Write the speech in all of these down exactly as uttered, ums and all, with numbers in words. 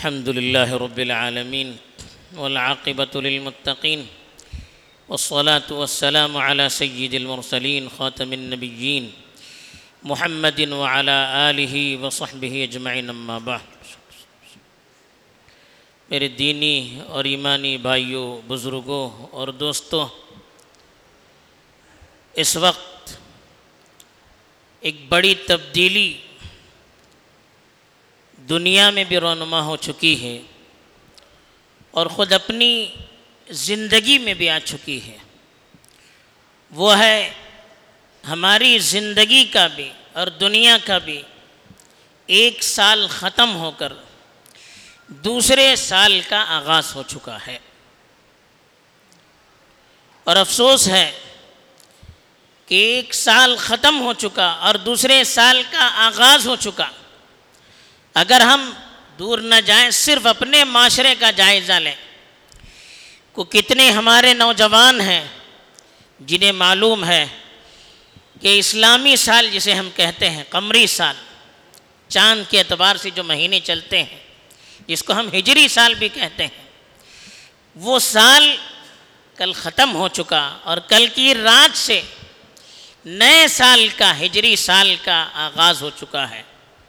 الحمد لله رب العالمين والعاقبة للمتقين والصلاة والسلام على سيد المرسلين خاتم النبيين محمد وعلى آله وصحبه اجمعین اما بعد۔ میرے دینی اور ایمانی بھائیوں، بزرگوں اور دوستوں، اس وقت ایک بڑی تبدیلی دنیا میں بھی رونما ہو چکی ہے اور خود اپنی زندگی میں بھی آ چکی ہے۔ وہ ہے ہماری زندگی کا بھی اور دنیا کا بھی ایک سال ختم ہو کر دوسرے سال کا آغاز ہو چکا ہے، اور افسوس ہے کہ ایک سال ختم ہو چکا اور دوسرے سال کا آغاز ہو چکا۔ اگر ہم دور نہ جائیں، صرف اپنے معاشرے کا جائزہ لیں کہ کتنے ہمارے نوجوان ہیں جنہیں معلوم ہے کہ اسلامی سال جسے ہم کہتے ہیں، قمری سال، چاند کے اعتبار سے جو مہینے چلتے ہیں، جس کو ہم ہجری سال بھی کہتے ہیں، وہ سال کل ختم ہو چکا اور کل کی رات سے نئے سال کا، ہجری سال کا آغاز ہو چکا ہے۔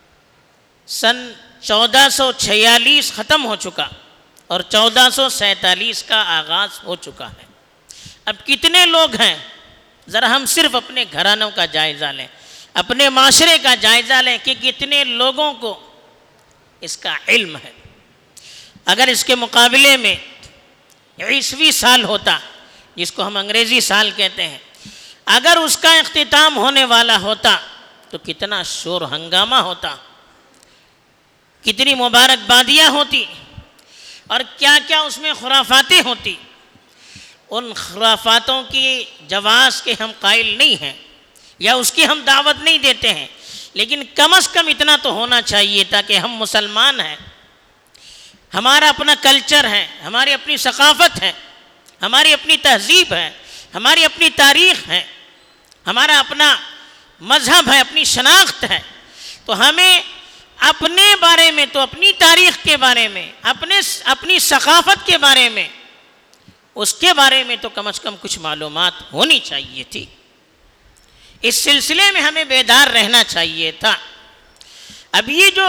سن چودہ سو چھیالیس ختم ہو چکا اور چودہ سو سینتالیس کا آغاز ہو چکا ہے۔ اب کتنے لوگ ہیں؟ ذرا ہم صرف اپنے گھرانوں کا جائزہ لیں، اپنے معاشرے کا جائزہ لیں کہ کتنے لوگوں کو اس کا علم ہے۔ اگر اس کے مقابلے میں عیسوی سال ہوتا، جس کو ہم انگریزی سال کہتے ہیں، اگر اس کا اختتام ہونے والا ہوتا تو کتنا شور ہنگامہ ہوتا، کتنی مبارکبادیاں ہوتی، اور کیا کیا اس میں خرافاتیں ہوتی۔ ان خرافاتوں کی جواز کے ہم قائل نہیں ہیں یا اس کی ہم دعوت نہیں دیتے ہیں، لیکن کم از کم اتنا تو ہونا چاہیے تھا کہ ہم مسلمان ہیں، ہمارا اپنا کلچر ہے، ہماری اپنی ثقافت ہے، ہماری اپنی تہذیب ہے، ہماری اپنی تاریخ ہے، ہمارا اپنا مذہب ہے، اپنی شناخت ہے۔ تو ہمیں اپنے بارے میں، تو اپنی تاریخ کے بارے میں، اپنے اپنی ثقافت کے بارے میں، اس کے بارے میں تو کم از کم کچھ معلومات ہونی چاہیے تھی۔ اس سلسلے میں ہمیں بیدار رہنا چاہیے تھا۔ اب یہ جو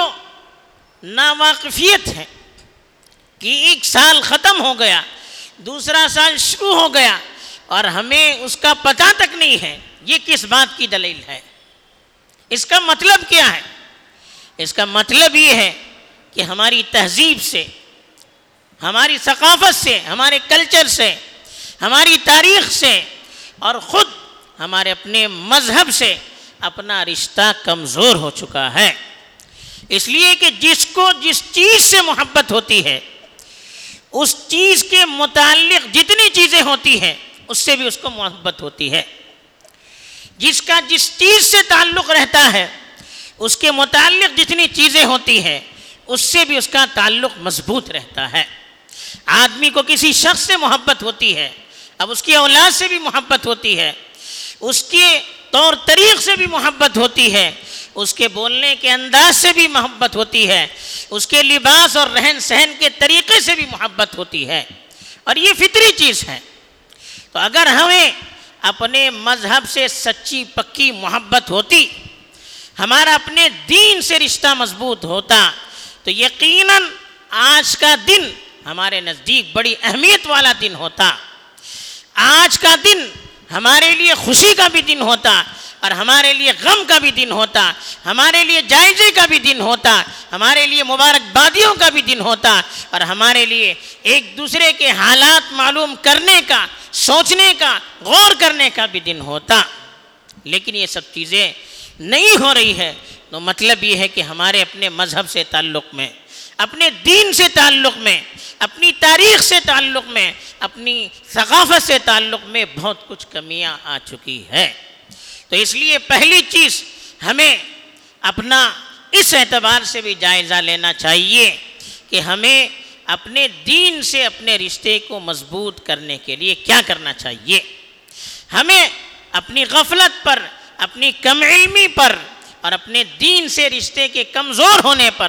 ناواقفیت ہے کہ ایک سال ختم ہو گیا، دوسرا سال شروع ہو گیا اور ہمیں اس کا پتہ تک نہیں ہے، یہ کس بات کی دلیل ہے؟ اس کا مطلب کیا ہے؟ اس کا مطلب یہ ہے کہ ہماری تہذیب سے، ہماری ثقافت سے، ہمارے کلچر سے، ہماری تاریخ سے اور خود ہمارے اپنے مذہب سے اپنا رشتہ کمزور ہو چکا ہے۔ اس لیے کہ جس کو جس چیز سے محبت ہوتی ہے، اس چیز کے متعلق جتنی چیزیں ہوتی ہیں اس سے بھی اس کو محبت ہوتی ہے۔ جس کا جس چیز سے تعلق رہتا ہے، اس کے متعلق جتنی چیزیں ہوتی ہیں اس سے بھی اس کا تعلق مضبوط رہتا ہے۔ آدمی کو کسی شخص سے محبت ہوتی ہے، اب اس کی اولاد سے بھی محبت ہوتی ہے، اس کے طور طریق سے بھی محبت ہوتی ہے، اس کے بولنے کے انداز سے بھی محبت ہوتی ہے، اس کے لباس اور رہن سہن کے طریقے سے بھی محبت ہوتی ہے، اور یہ فطری چیز ہے۔ تو اگر ہمیں اپنے مذہب سے سچی پکی محبت ہوتی، ہمارا اپنے دین سے رشتہ مضبوط ہوتا، تو یقیناً آج کا دن ہمارے نزدیک بڑی اہمیت والا دن ہوتا۔ آج کا دن ہمارے لیے خوشی کا بھی دن ہوتا اور ہمارے لیے غم کا بھی دن ہوتا، ہمارے لیے جائزے کا بھی دن ہوتا، ہمارے لیے مبارکبادیوں کا بھی دن ہوتا، اور ہمارے لیے ایک دوسرے کے حالات معلوم کرنے کا، سوچنے کا، غور کرنے کا بھی دن ہوتا۔ لیکن یہ سب چیزیں نہیں ہو رہی ہے، تو مطلب یہ ہے کہ ہمارے اپنے مذہب سے تعلق میں، اپنے دین سے تعلق میں، اپنی تاریخ سے تعلق میں، اپنی ثقافت سے تعلق میں بہت کچھ کمیاں آ چکی ہے۔ تو اس لیے پہلی چیز ہمیں اپنا اس اعتبار سے بھی جائزہ لینا چاہیے کہ ہمیں اپنے دین سے اپنے رشتے کو مضبوط کرنے کے لیے کیا کرنا چاہیے۔ ہمیں اپنی غفلت پر، اپنی کم علمی پر اور اپنے دین سے رشتے کے کمزور ہونے پر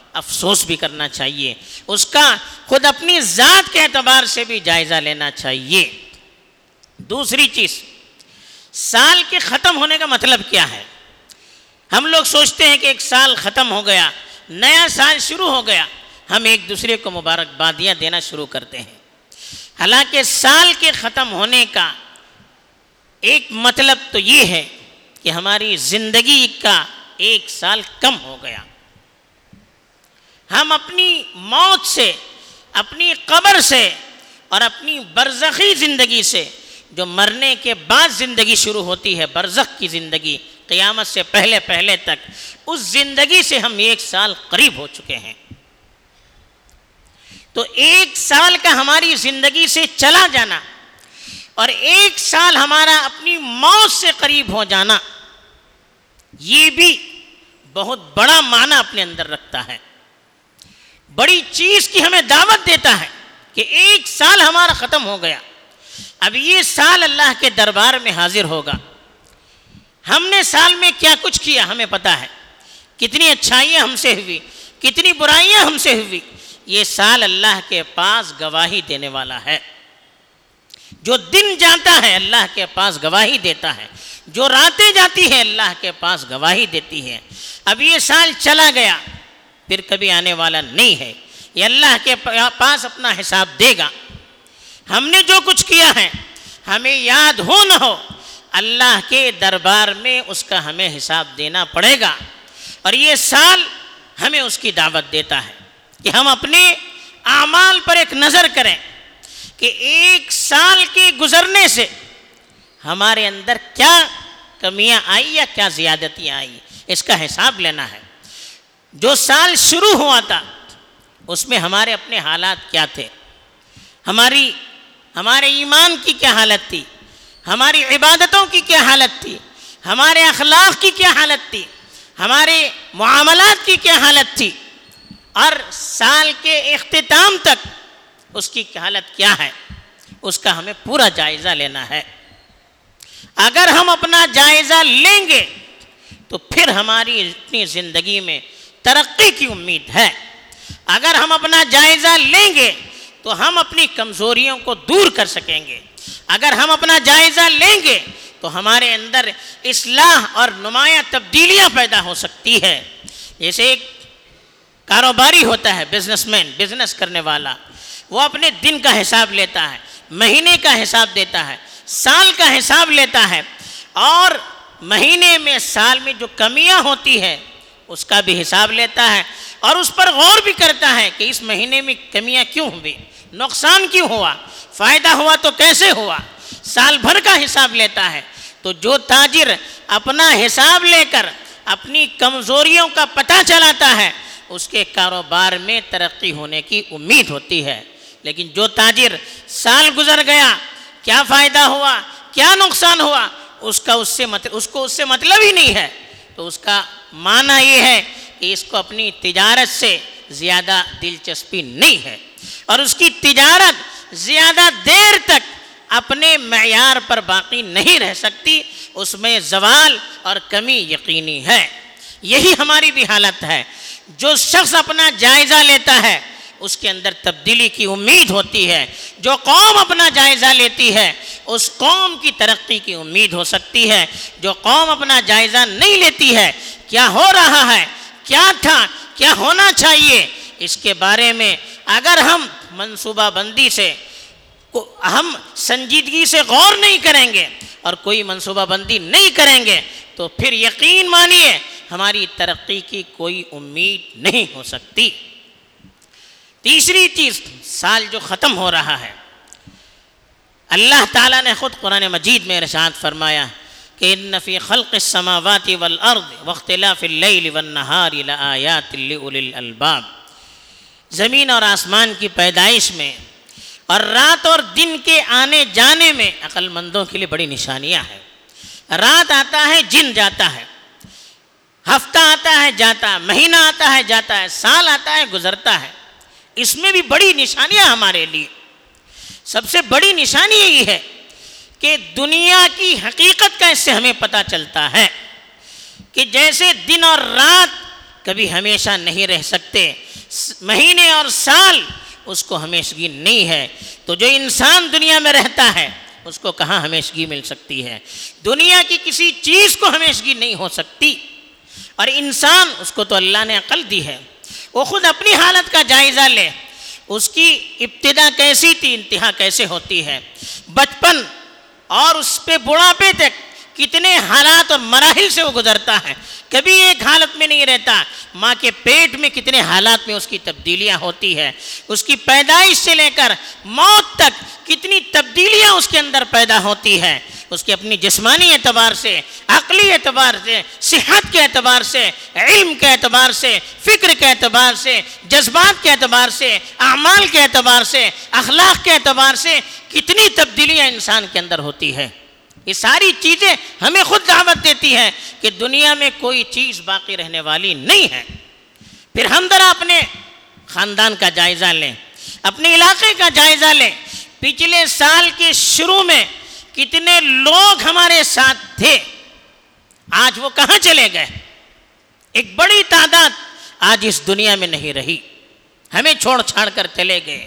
افسوس بھی کرنا چاہیے، اس کا خود اپنی ذات کے اعتبار سے بھی جائزہ لینا چاہیے۔ دوسری چیز، سال کے ختم ہونے کا مطلب کیا ہے؟ ہم لوگ سوچتے ہیں کہ ایک سال ختم ہو گیا، نیا سال شروع ہو گیا، ہم ایک دوسرے کو مبارکبادیاں دینا شروع کرتے ہیں۔ حالانکہ سال کے ختم ہونے کا ایک مطلب تو یہ ہے کہ ہماری زندگی کا ایک سال کم ہو گیا، ہم اپنی موت سے، اپنی قبر سے اور اپنی برزخی زندگی سے، جو مرنے کے بعد زندگی شروع ہوتی ہے، برزخ کی زندگی، قیامت سے پہلے پہلے تک، اس زندگی سے ہم ایک سال قریب ہو چکے ہیں۔ تو ایک سال کا ہماری زندگی سے چلا جانا اور ایک سال ہمارا اپنی موت سے قریب ہو جانا، یہ بھی بہت بڑا معنی اپنے اندر رکھتا ہے، بڑی چیز کی ہمیں دعوت دیتا ہے کہ ایک سال ہمارا ختم ہو گیا، اب یہ سال اللہ کے دربار میں حاضر ہوگا۔ ہم نے سال میں کیا کچھ کیا ہمیں پتہ ہے، کتنی اچھائیاں ہم سے ہوئی، کتنی برائیاں ہم سے ہوئی، یہ سال اللہ کے پاس گواہی دینے والا ہے۔ جو دن جاتا ہے اللہ کے پاس گواہی دیتا ہے، جو راتیں جاتی ہیں اللہ کے پاس گواہی دیتی ہے۔ اب یہ سال چلا گیا، پھر کبھی آنے والا نہیں ہے، یہ اللہ کے پاس اپنا حساب دے گا۔ ہم نے جو کچھ کیا ہے، ہمیں یاد ہو نہ ہو، اللہ کے دربار میں اس کا ہمیں حساب دینا پڑے گا، اور یہ سال ہمیں اس کی دعوت دیتا ہے کہ ہم اپنے اعمال پر ایک نظر کریں کہ ایک سال کے گزرنے سے ہمارے اندر کیا کمیاں آئی یا کیا زیادتیاں آئی، اس کا حساب لینا ہے۔ جو سال شروع ہوا تھا اس میں ہمارے اپنے حالات کیا تھے، ہماری ہمارے ایمان کی کیا حالت تھی، ہماری عبادتوں کی کیا حالت تھی، ہمارے اخلاق کی کیا حالت تھی، ہمارے معاملات کی کیا حالت تھی، اور سال کے اختتام تک اس کی حالت کیا ہے، اس کا ہمیں پورا جائزہ لینا ہے۔ اگر ہم اپنا جائزہ لیں گے تو پھر ہماری اپنی زندگی میں ترقی کی امید ہے۔ اگر ہم اپنا جائزہ لیں گے تو ہم اپنی کمزوریوں کو دور کر سکیں گے۔ اگر ہم اپنا جائزہ لیں گے تو ہمارے اندر اصلاح اور نمایاں تبدیلیاں پیدا ہو سکتی ہے۔ جیسے ایک کاروباری ہوتا ہے، بزنس مین، بزنس کرنے والا، وہ اپنے دن کا حساب لیتا ہے، مہینے کا حساب دیتا ہے، سال کا حساب لیتا ہے، اور مہینے میں، سال میں جو کمیاں ہوتی ہے اس کا بھی حساب لیتا ہے، اور اس پر غور بھی کرتا ہے کہ اس مہینے میں کمیاں کیوں ہوئی، نقصان کیوں ہوا، فائدہ ہوا تو کیسے ہوا، سال بھر کا حساب لیتا ہے۔ تو جو تاجر اپنا حساب لے کر اپنی کمزوریوں کا پتہ چلاتا ہے، اس کے کاروبار میں ترقی ہونے کی امید ہوتی ہے۔ لیکن جو تاجر سال گزر گیا، کیا فائدہ ہوا، کیا نقصان ہوا، اس کا اس سے مطلب اس کو اس سے مطلب ہی نہیں ہے، تو اس کا معنی یہ ہے کہ اس کو اپنی تجارت سے زیادہ دلچسپی نہیں ہے، اور اس کی تجارت زیادہ دیر تک اپنے معیار پر باقی نہیں رہ سکتی، اس میں زوال اور کمی یقینی ہے۔ یہی ہماری بھی حالت ہے۔ جو شخص اپنا جائزہ لیتا ہے اس کے اندر تبدیلی کی امید ہوتی ہے، جو قوم اپنا جائزہ لیتی ہے اس قوم کی ترقی کی امید ہو سکتی ہے۔ جو قوم اپنا جائزہ نہیں لیتی ہے، کیا ہو رہا ہے، کیا تھا، کیا ہونا چاہیے، اس کے بارے میں اگر ہم منصوبہ بندی سے، ہم سنجیدگی سے غور نہیں کریں گے اور کوئی منصوبہ بندی نہیں کریں گے تو پھر یقین مانیے ہماری ترقی کی کوئی امید نہیں ہو سکتی۔ تیسری چیز، سال جو ختم ہو رہا ہے، اللہ تعالیٰ نے خود قرآن مجید میں ارشاد فرمایا کہ ان فی خلق السماوات والارض واختلاف اللیل والنہار لآیات لأولی الالباب، زمین اور آسمان کی پیدائش میں اور رات اور دن کے آنے جانے میں عقل مندوں کے لیے بڑی نشانیاں ہیں۔ رات آتا ہے، جن جاتا ہے، ہفتہ آتا ہے جاتا ہے، مہینہ آتا ہے جاتا ہے، سال آتا ہے گزرتا ہے، اس میں بھی بڑی نشانیاں ہمارے لیے۔ سب سے بڑی نشانی یہی ہے کہ دنیا کی حقیقت کا اس سے ہمیں پتہ چلتا ہے کہ جیسے دن اور رات کبھی ہمیشہ نہیں رہ سکتے، مہینے اور سال اس کو ہمیشگی نہیں ہے۔ تو جو انسان دنیا میں رہتا ہے اس کو کہاں ہمیشگی مل سکتی ہے؟ دنیا کی کسی چیز کو ہمیشگی نہیں ہو سکتی، اور انسان اس کو تو اللہ نے عقل دی ہے، وہ خود اپنی حالت کا جائزہ لے، اس کی ابتدا کیسی تھی، انتہا کیسے ہوتی ہے، بچپن اور اس پہ بڑھاپے تک کتنے حالات اور مراحل سے وہ گزرتا ہے، کبھی ایک حالت میں نہیں رہتا۔ ماں کے پیٹ میں کتنے حالات میں اس کی تبدیلیاں ہوتی ہے، اس کی پیدائش سے لے کر موت تک کتنی تبدیلیاں اس کے اندر پیدا ہوتی ہے، اس کے اپنی جسمانی اعتبار سے، عقلی اعتبار سے، صحت کے اعتبار سے، علم کے اعتبار سے، فکر کے اعتبار سے، جذبات کے اعتبار سے، اعمال کے اعتبار سے، اخلاق کے اعتبار سے کتنی تبدیلیاں انسان کے اندر ہوتی ہے۔ یہ ساری چیزیں ہمیں خود دعوت دیتی ہیں کہ دنیا میں کوئی چیز باقی رہنے والی نہیں ہے۔ پھر ہم ذرا اپنے خاندان کا جائزہ لیں، اپنے علاقے کا جائزہ لیں، پچھلے سال کے شروع میں کتنے لوگ ہمارے ساتھ تھے، آج وہ کہاں چلے گئے؟ ایک بڑی تعداد آج اس دنیا میں نہیں رہی، ہمیں چھوڑ چھاڑ کر چلے گئے۔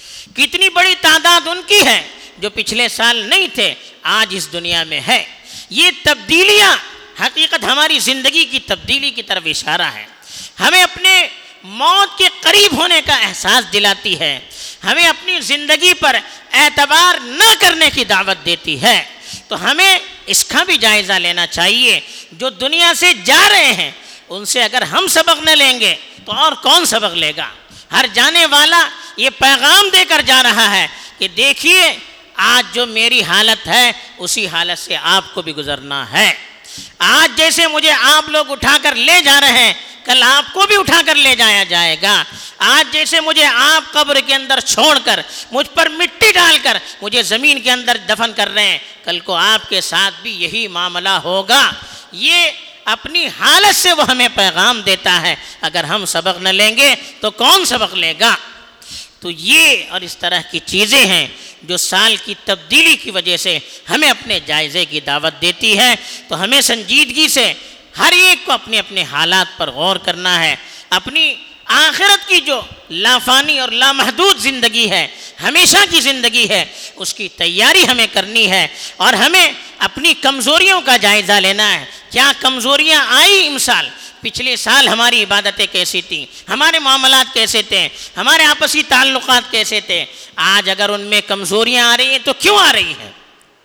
کتنی بڑی تعداد ان کی ہے جو پچھلے سال نہیں تھے، آج اس دنیا میں ہے۔ یہ تبدیلیاں حقیقت ہماری زندگی کی تبدیلی کی طرف اشارہ ہے، ہمیں اپنے موت کے قریب ہونے کا احساس دلاتی ہے، ہمیں اپنی زندگی پر اعتبار نہ کرنے کی دعوت دیتی ہے۔ تو ہمیں اس کا بھی جائزہ لینا چاہیے، جو دنیا سے جا رہے ہیں ان سے اگر ہم سبق نہ لیں گے تو اور کون سبق لے گا؟ ہر جانے والا یہ پیغام دے کر جا رہا ہے کہ دیکھیے آج جو میری حالت ہے اسی حالت سے آپ کو بھی گزرنا ہے۔ آج جیسے مجھے آپ لوگ اٹھا کر لے جا رہے ہیں، کل آپ کو بھی اٹھا کر لے جایا جائے گا۔ آج جیسے مجھے آپ قبر کے اندر چھوڑ کر، مجھ پر مٹی ڈال کر مجھے زمین کے اندر دفن کر رہے ہیں، کل کو آپ کے ساتھ بھی یہی معاملہ ہوگا۔ یہ اپنی حالت سے وہ ہمیں پیغام دیتا ہے، اگر ہم سبق نہ لیں گے تو کون سبق لے گا؟ تو یہ اور اس طرح کی چیزیں ہیں جو سال کی تبدیلی کی وجہ سے ہمیں اپنے جائزے کی دعوت دیتی ہے۔ تو ہمیں سنجیدگی سے ہر ایک کو اپنے اپنے حالات پر غور کرنا ہے، اپنی آخرت کی جو لافانی اور لامحدود زندگی ہے، ہمیشہ کی زندگی ہے، اس کی تیاری ہمیں کرنی ہے، اور ہمیں اپنی کمزوریوں کا جائزہ لینا ہے۔ کیا کمزوریاں آئی امسال؟ پچھلے سال ہماری عبادتیں کیسی تھیں، ہمارے معاملات کیسے تھے، ہمارے آپسی تعلقات کیسے تھے؟ آج اگر ان میں کمزوریاں آ رہی ہیں تو کیوں آ رہی ہیں؟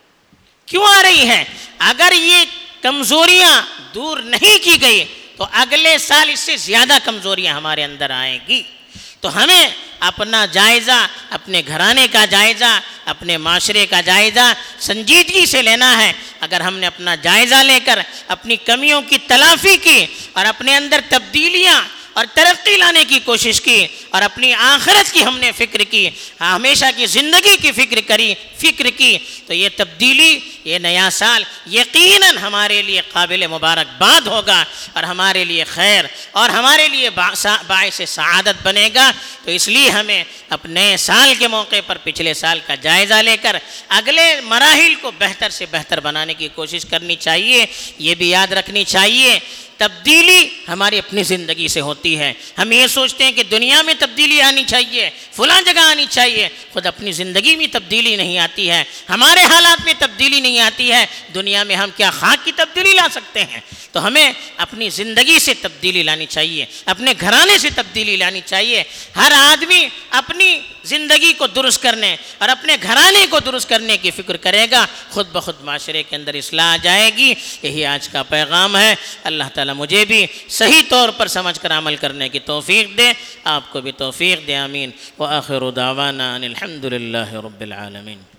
کیوں آ رہی ہیں؟ اگر یہ کمزوریاں دور نہیں کی گئی تو اگلے سال اس سے زیادہ کمزوریاں ہمارے اندر آئیں گی۔ تو ہمیں اپنا جائزہ، اپنے گھرانے کا جائزہ، اپنے معاشرے کا جائزہ سنجیدگی سے لینا ہے۔ اگر ہم نے اپنا جائزہ لے کر اپنی کمیوں کی تلافی کی اور اپنے اندر تبدیلیاں اور ترقی لانے کی کوشش کی اور اپنی آخرت کی ہم نے فکر کی، ہمیشہ کی زندگی کی فکر کری فکر کی تو یہ تبدیلی، یہ نیا سال یقیناً ہمارے لیے قابل مبارکباد ہوگا، اور ہمارے لیے خیر اور ہمارے لیے باعث سعادت بنے گا۔ تو اس لیے ہمیں اپنے سال کے موقع پر پچھلے سال کا جائزہ لے کر اگلے مراحل کو بہتر سے بہتر بنانے کی کوشش کرنی چاہیے۔ یہ بھی یاد رکھنی چاہیے تبدیلی ہماری اپنی زندگی سے ہوتی ہے۔ ہم یہ سوچتے ہیں کہ دنیا میں تبدیلی آنی چاہیے، فلاں جگہ آنی چاہیے، خود اپنی زندگی میں تبدیلی نہیں آتی ہے، ہمارے حالات میں تبدیلی نہیں آتی ہے، دنیا میں ہم کیا خاک کی تبدیلی لا سکتے ہیں؟ تو ہمیں اپنی زندگی سے تبدیلی لانی چاہیے، اپنے گھرانے سے تبدیلی لانی چاہیے۔ ہر آدمی اپنی زندگی کو درست کرنے اور اپنے گھرانے کو درست کرنے کی فکر کرے گا، خود بخود معاشرے کے اندر اصلاح آ جائے گی۔ یہی آج کا پیغام ہے۔ اللہ تعالیٰ مجھے بھی صحیح طور پر سمجھ کر عمل کرنے کی توفیق دے، آپ کو بھی توفیق دے، آمین۔ وآخر دعوانا ان الحمد للہ رب العالمین۔